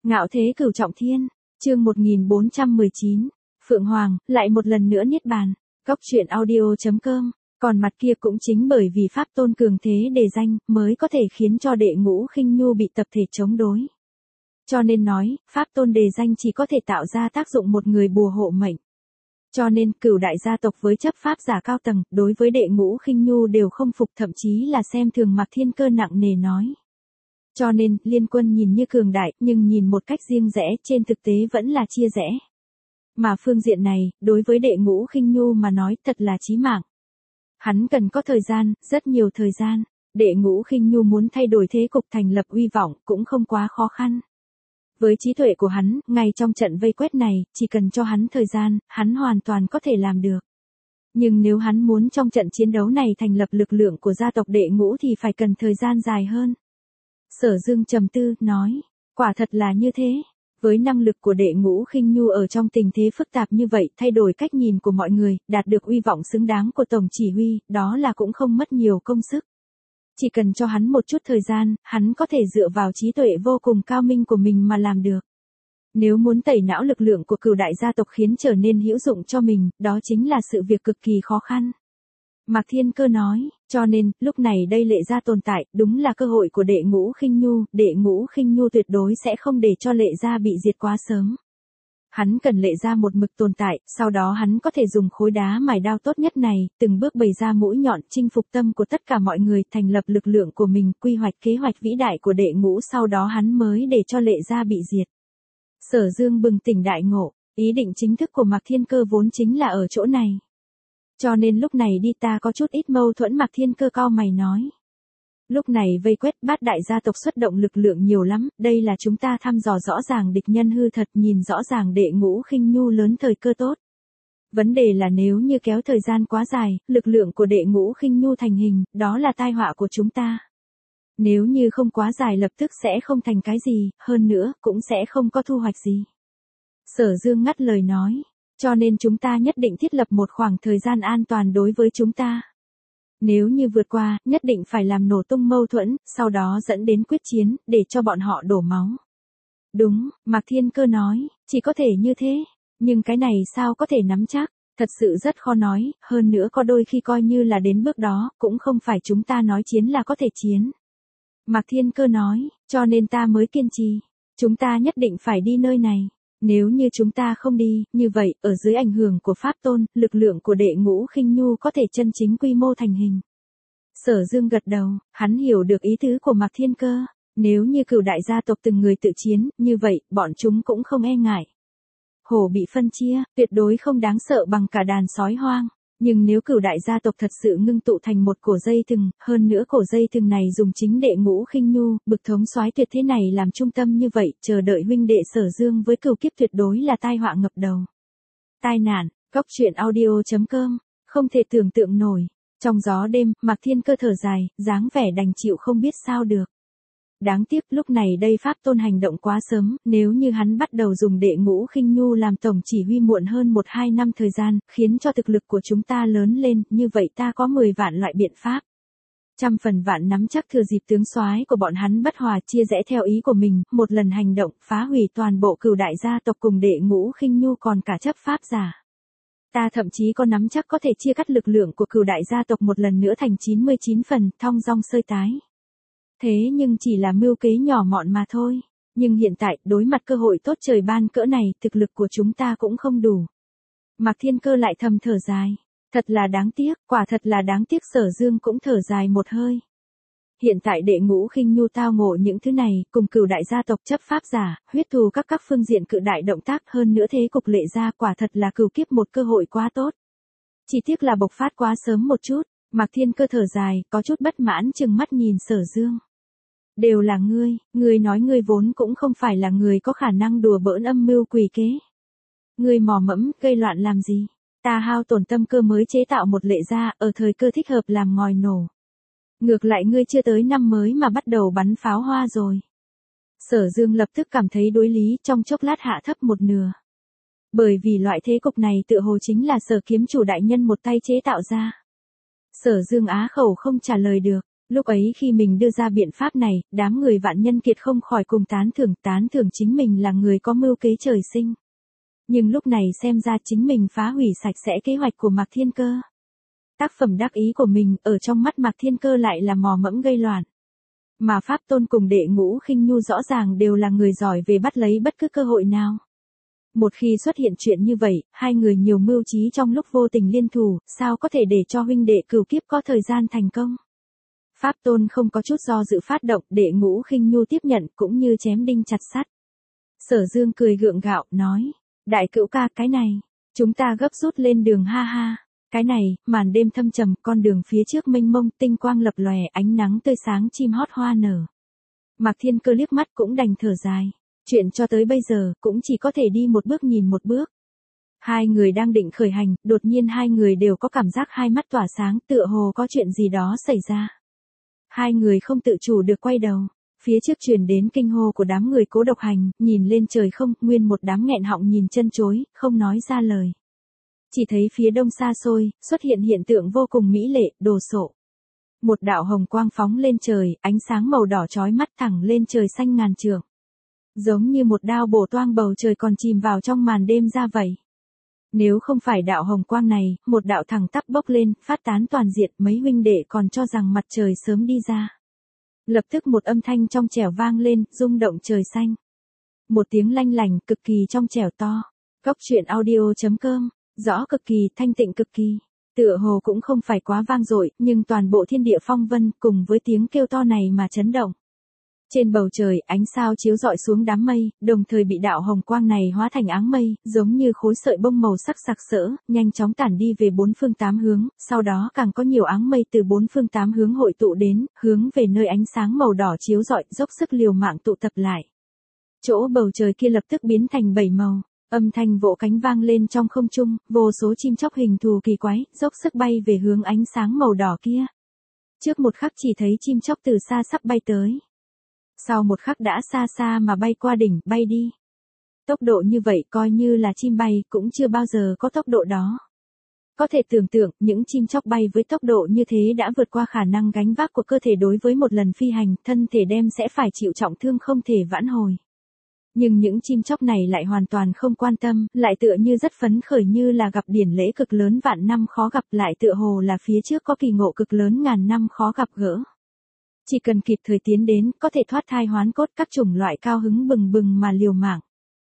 Ngạo thế cửu trọng thiên, chương 1419, Phượng Hoàng, lại một lần nữa niết bàn, Góc truyện audio.com, còn mặt kia cũng chính bởi vì Pháp Tôn cường thế đề danh, mới có thể khiến cho đệ ngũ khinh nhu bị tập thể chống đối. Cho nên nói, Pháp Tôn đề danh chỉ có thể tạo ra tác dụng một người bùa hộ mệnh. Cho nên, cửu đại gia tộc với chấp pháp giả cao tầng, đối với đệ ngũ khinh nhu đều không phục, thậm chí là xem thường Mạc Thiên Cơ nặng nề nói. Cho nên, Liên Quân nhìn như cường đại, nhưng nhìn một cách riêng rẽ, trên thực tế vẫn là chia rẽ. Mà phương diện này, đối với đệ ngũ khinh nhu mà nói thật là chí mạng. Hắn cần có thời gian, rất nhiều thời gian. Đệ ngũ khinh nhu muốn thay đổi thế cục thành lập uy vọng cũng không quá khó khăn. Với trí tuệ của hắn, ngay trong trận vây quét này, chỉ cần cho hắn thời gian, hắn hoàn toàn có thể làm được. Nhưng nếu hắn muốn trong trận chiến đấu này thành lập lực lượng của gia tộc đệ ngũ thì phải cần thời gian dài hơn. Sở Dương trầm tư, nói, quả thật là như thế. Với năng lực của đệ ngũ khinh nhu ở trong tình thế phức tạp như vậy, thay đổi cách nhìn của mọi người, đạt được uy vọng xứng đáng của tổng chỉ huy, đó là cũng không mất nhiều công sức. Chỉ cần cho hắn một chút thời gian, hắn có thể dựa vào trí tuệ vô cùng cao minh của mình mà làm được. Nếu muốn tẩy não lực lượng của cửu đại gia tộc khiến trở nên hữu dụng cho mình, đó chính là sự việc cực kỳ khó khăn. Mạc Thiên Cơ nói, cho nên, lúc này đây Lệ Gia tồn tại, đúng là cơ hội của đệ ngũ khinh nhu tuyệt đối sẽ không để cho Lệ Gia bị diệt quá sớm. Hắn cần Lệ Gia một mực tồn tại, sau đó hắn có thể dùng khối đá mài đao tốt nhất này, từng bước bày ra mũi nhọn, chinh phục tâm của tất cả mọi người, thành lập lực lượng của mình, quy hoạch kế hoạch vĩ đại của đệ ngũ, sau đó hắn mới để cho Lệ Gia bị diệt. Sở Dương bừng tỉnh đại ngộ, ý định chính thức của Mạc Thiên Cơ vốn chính là ở chỗ này. Cho nên lúc này đi ta có chút ít mâu thuẫn. Mạc Thiên Cơ cau mày nói. Lúc này vây quét bát đại gia tộc xuất động lực lượng nhiều lắm, đây là chúng ta thăm dò rõ ràng địch nhân hư thật, nhìn rõ ràng đệ ngũ khinh nhu lớn thời cơ tốt. Vấn đề là nếu như kéo thời gian quá dài, lực lượng của đệ ngũ khinh nhu thành hình, đó là tai họa của chúng ta. Nếu như không quá dài lập tức sẽ không thành cái gì, hơn nữa, cũng sẽ không có thu hoạch gì. Sở Dương ngắt lời nói. Cho nên chúng ta nhất định thiết lập một khoảng thời gian an toàn đối với chúng ta. Nếu như vượt qua, nhất định phải làm nổ tung mâu thuẫn, sau đó dẫn đến quyết chiến, để cho bọn họ đổ máu. Đúng, Mạc Thiên Cơ nói, chỉ có thể như thế. Nhưng cái này sao có thể nắm chắc, thật sự rất khó nói, hơn nữa có đôi khi coi như là đến bước đó, cũng không phải chúng ta nói chiến là có thể chiến. Mạc Thiên Cơ nói, cho nên ta mới kiên trì. Chúng ta nhất định phải đi nơi này. Nếu như chúng ta không đi, như vậy, ở dưới ảnh hưởng của Pháp Tôn, lực lượng của đệ ngũ khinh nhu có thể chân chính quy mô thành hình. Sở Dương gật đầu, hắn hiểu được ý tứ của Mạc Thiên Cơ. Nếu như cửu đại gia tộc từng người tự chiến, như vậy, bọn chúng cũng không e ngại. Hổ bị phân chia, tuyệt đối không đáng sợ bằng cả đàn sói hoang. Nhưng nếu cửu đại gia tộc thật sự ngưng tụ thành một cổ dây thừng, hơn nữa cổ dây thừng này dùng chính đệ ngũ khinh nhu, bực thống soái tuyệt thế này làm trung tâm như vậy, chờ đợi huynh đệ Sở Dương với cửu kiếp tuyệt đối là tai họa ngập đầu. Tai nạn, Góc truyện audio.com, không thể tưởng tượng nổi. Trong gió đêm, Mạc Thiên Cơ thở dài, dáng vẻ đành chịu không biết sao được. Đáng tiếc lúc này đây Pháp Tôn hành động quá sớm, nếu như hắn bắt đầu dùng đệ ngũ khinh nhu làm tổng chỉ huy muộn hơn 1-2 năm thời gian, khiến cho thực lực của chúng ta lớn lên, như vậy ta có 10 vạn loại biện pháp. 100% vạn nắm chắc thừa dịp tướng soái của bọn hắn bất hòa chia rẽ theo ý của mình, một lần hành động, phá hủy toàn bộ cửu đại gia tộc cùng đệ ngũ khinh nhu còn cả chấp pháp giả. Ta thậm chí có nắm chắc có thể chia cắt lực lượng của cửu đại gia tộc một lần nữa thành 99 phần, thong dong sơi tái. Thế nhưng chỉ là mưu kế nhỏ mọn mà thôi. Nhưng hiện tại, đối mặt cơ hội tốt trời ban cỡ này, thực lực của chúng ta cũng không đủ. Mạc Thiên Cơ lại thầm thở dài. Thật là đáng tiếc, quả thật là đáng tiếc. Sở Dương cũng thở dài một hơi. Hiện tại đệ ngũ khinh nhu tao ngộ những thứ này, cùng cửu đại gia tộc chấp pháp giả, huyết thù các phương diện cự đại động tác, hơn nữa thế cục Lệ Gia quả thật là cửu kiếp một cơ hội quá tốt. Chỉ tiếc là bộc phát quá sớm một chút. Mạc Thiên Cơ thở dài, có chút bất mãn chừng mắt nhìn Sở Dương. Đều là ngươi nói ngươi vốn cũng không phải là người có khả năng đùa bỡn âm mưu quỷ kế. Ngươi mò mẫm, gây loạn làm gì? Ta hao tổn tâm cơ mới chế tạo một Lệ Gia, ở thời cơ thích hợp làm ngòi nổ. Ngược lại ngươi chưa tới năm mới mà bắt đầu bắn pháo hoa rồi. Sở Dương lập tức cảm thấy đối lý, trong chốc lát hạ thấp một nửa. Bởi vì loại thế cục này tựa hồ chính là Sở kiếm chủ đại nhân một tay chế tạo ra. Sở Dương á khẩu không trả lời được. Lúc ấy khi mình đưa ra biện pháp này, đám người Vạn Nhân Kiệt không khỏi cùng tán thưởng chính mình là người có mưu kế trời sinh. Nhưng lúc này xem ra chính mình phá hủy sạch sẽ kế hoạch của Mạc Thiên Cơ. Tác phẩm đắc ý của mình ở trong mắt Mạc Thiên Cơ lại là mò mẫm gây loạn. Mà Pháp Tôn cùng Đệ Ngũ Khinh Nhu rõ ràng đều là người giỏi về bắt lấy bất cứ cơ hội nào. Một khi xuất hiện chuyện như vậy, hai người nhiều mưu trí trong lúc vô tình liên thủ, sao có thể để cho huynh đệ cửu kiếp có thời gian thành công. Pháp Tôn không có chút do dự phát động, Đệ Ngũ Khinh Nhu tiếp nhận cũng như chém đinh chặt sắt. Sở Dương cười gượng gạo, nói, đại cữu ca cái này, chúng ta gấp rút lên đường ha ha. Cái này, màn đêm thâm trầm, con đường phía trước mênh mông, tinh quang lập lòe, ánh nắng tươi sáng, chim hót hoa nở. Mạc Thiên Cơ liếc mắt cũng đành thở dài. Chuyện cho tới bây giờ, cũng chỉ có thể đi một bước nhìn một bước. Hai người đang định khởi hành, đột nhiên hai người đều có cảm giác hai mắt tỏa sáng, tựa hồ có chuyện gì đó xảy ra. Hai người không tự chủ được quay đầu. Phía trước truyền đến kinh hô của đám người Cố Độc Hành, nhìn lên trời không, nguyên một đám nghẹn họng nhìn chân chối, không nói ra lời. Chỉ thấy phía đông xa xôi, xuất hiện hiện tượng vô cùng mỹ lệ, đồ sộ. Một đạo hồng quang phóng lên trời, ánh sáng màu đỏ chói mắt thẳng lên trời xanh ngàn trượng. Giống như một đao bổ toang bầu trời còn chìm vào trong màn đêm ra vậy. Nếu không phải đạo hồng quang này, một đạo thẳng tắp bốc lên, phát tán toàn diện, mấy huynh đệ còn cho rằng mặt trời sớm đi ra. Lập tức một âm thanh trong trẻo vang lên, rung động trời xanh. Một tiếng lanh lành, cực kỳ trong trẻo to. Cốc truyện audio.com, rõ cực kỳ, thanh tịnh cực kỳ. Tựa hồ cũng không phải quá vang dội, nhưng toàn bộ thiên địa phong vân, cùng với tiếng kêu to này mà chấn động. Trên bầu trời, ánh sao chiếu rọi xuống đám mây, đồng thời bị đạo hồng quang này hóa thành áng mây, giống như khối sợi bông màu sắc sặc sỡ, nhanh chóng tản đi về bốn phương tám hướng, sau đó càng có nhiều áng mây từ bốn phương tám hướng hội tụ đến, hướng về nơi ánh sáng màu đỏ chiếu rọi, dốc sức liều mạng tụ tập lại. Chỗ bầu trời kia lập tức biến thành bảy màu, âm thanh vỗ cánh vang lên trong không trung, vô số chim chóc hình thù kỳ quái, dốc sức bay về hướng ánh sáng màu đỏ kia. Trước một khắc chỉ thấy chim chóc từ xa sắp bay tới. Sau một khắc đã xa xa mà bay qua đỉnh, bay đi. Tốc độ như vậy coi như là chim bay cũng chưa bao giờ có tốc độ đó. Có thể tưởng tượng, những chim chóc bay với tốc độ như thế đã vượt qua khả năng gánh vác của cơ thể đối với một lần phi hành, thân thể đem sẽ phải chịu trọng thương không thể vãn hồi. Nhưng những chim chóc này lại hoàn toàn không quan tâm, lại tựa như rất phấn khởi như là gặp điển lễ cực lớn vạn năm khó gặp, lại tựa hồ là phía trước có kỳ ngộ cực lớn ngàn năm khó gặp gỡ. Chỉ cần kịp thời tiến đến, có thể thoát thai hoán cốt, các chủng loại cao hứng bừng bừng mà liều mạng.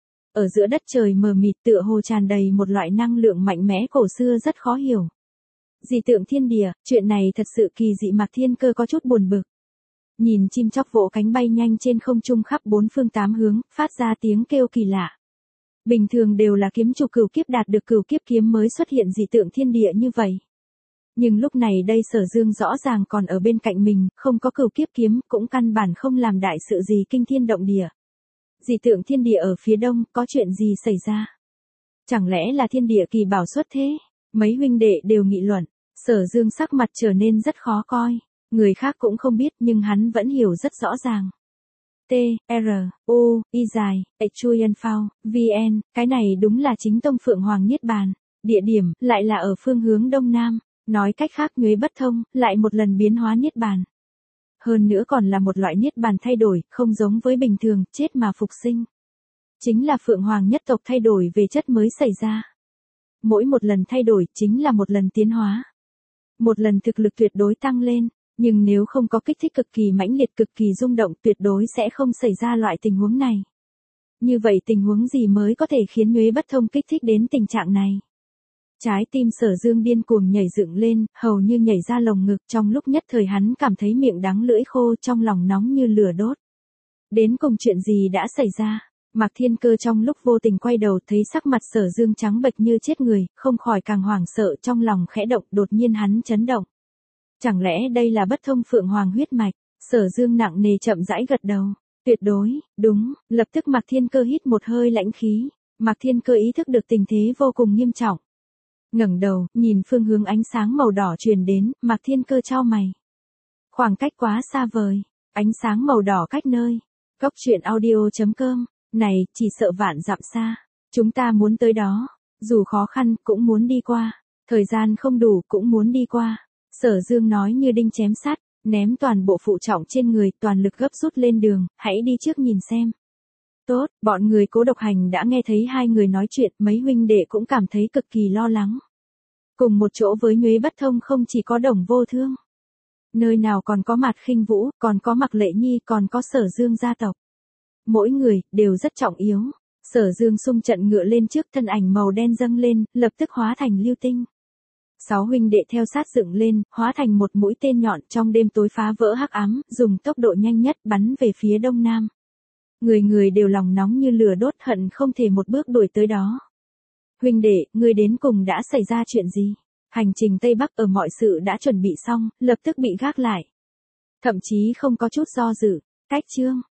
Ở giữa đất trời mờ mịt tựa hồ tràn đầy một loại năng lượng mạnh mẽ cổ xưa rất khó hiểu. Dị tượng thiên địa, chuyện này thật sự kỳ dị. Mạc Thiên Cơ có chút buồn bực. Nhìn chim chóc vỗ cánh bay nhanh trên không trung khắp bốn phương tám hướng, phát ra tiếng kêu kỳ lạ. Bình thường đều là kiếm chủ cửu kiếp đạt được cửu kiếp kiếm mới xuất hiện dị tượng thiên địa như vậy. Nhưng lúc này đây Sở Dương rõ ràng còn ở bên cạnh mình, không có cửu kiếp kiếm, cũng căn bản không làm đại sự gì kinh thiên động địa. Dị tượng thiên địa ở phía đông, có chuyện gì xảy ra? Chẳng lẽ là thiên địa kỳ bảo xuất thế? Mấy huynh đệ đều nghị luận, Sở Dương sắc mặt trở nên rất khó coi. Người khác cũng không biết nhưng hắn vẫn hiểu rất rõ ràng. T, R, U, I dài, Chuyen Phao, VN, cái này đúng là chính tông Phượng Hoàng Niết Bàn. Địa điểm, lại là ở phương hướng đông nam. Nói cách khác nhuế bất thông, lại một lần biến hóa Niết Bàn. Hơn nữa còn là một loại Niết Bàn thay đổi, không giống với bình thường, chết mà phục sinh. Chính là Phượng Hoàng nhất tộc thay đổi về chất mới xảy ra. Mỗi một lần thay đổi, chính là một lần tiến hóa. Một lần thực lực tuyệt đối tăng lên. Nhưng nếu không có kích thích cực kỳ mãnh liệt, cực kỳ rung động, tuyệt đối sẽ không xảy ra loại tình huống này. Như vậy tình huống gì mới có thể khiến nhuế bất thông kích thích đến tình trạng này? Trái tim Sở Dương điên cuồng nhảy dựng lên, hầu như nhảy ra lồng ngực, trong lúc nhất thời hắn cảm thấy miệng đắng lưỡi khô, trong lòng nóng như lửa đốt. Đến cùng chuyện gì đã xảy ra? Mạc Thiên Cơ trong lúc vô tình quay đầu thấy sắc mặt Sở Dương trắng bệch như chết người, không khỏi càng hoảng sợ, trong lòng khẽ động, đột nhiên hắn chấn động. Chẳng lẽ đây là bất thông Phượng Hoàng huyết mạch? Sở Dương nặng nề chậm rãi gật đầu. Tuyệt đối, đúng, lập tức Mạc Thiên Cơ hít một hơi lãnh khí. Mạc Thiên Cơ ý thức được tình thế vô cùng nghiêm trọng. Ngẩng đầu, nhìn phương hướng ánh sáng màu đỏ truyền đến, Mạc Thiên Cơ chau mày. Khoảng cách quá xa vời, ánh sáng màu đỏ cách nơi. Cốc truyện audio.com, này, chỉ sợ vạn dặm xa. Chúng ta muốn tới đó, dù khó khăn, cũng muốn đi qua. Thời gian không đủ, cũng muốn đi qua. Sở Dương nói như đinh chém sắt, Ném toàn bộ phụ trọng trên người, toàn lực gấp rút lên đường, hãy đi trước nhìn xem. Tốt, bọn người Cố Độc Hành đã nghe thấy hai người nói chuyện, mấy huynh đệ cũng cảm thấy cực kỳ lo lắng. Cùng một chỗ với Nhuế Bất Thông không chỉ có Đồng Vô Thương. Nơi nào còn có Mạt Khinh Vũ, còn có Mạc Lệ Nhi, còn có Sở Dương gia tộc. Mỗi người, đều rất trọng yếu. Sở Dương xung trận ngựa lên trước, thân ảnh màu đen dâng lên, lập tức hóa thành lưu tinh. 6 huynh đệ theo sát dựng lên, hóa thành một mũi tên nhọn trong đêm tối phá vỡ hắc ám, dùng tốc độ nhanh nhất bắn về phía đông nam. Người người đều lòng nóng như lửa đốt, hận không thể một bước đuổi tới đó. Huynh đệ, ngươi đến cùng đã xảy ra chuyện gì? Hành trình Tây Bắc ở mọi sự đã chuẩn bị xong, lập tức bị gác lại. Thậm chí không có chút do dự. Cách chương.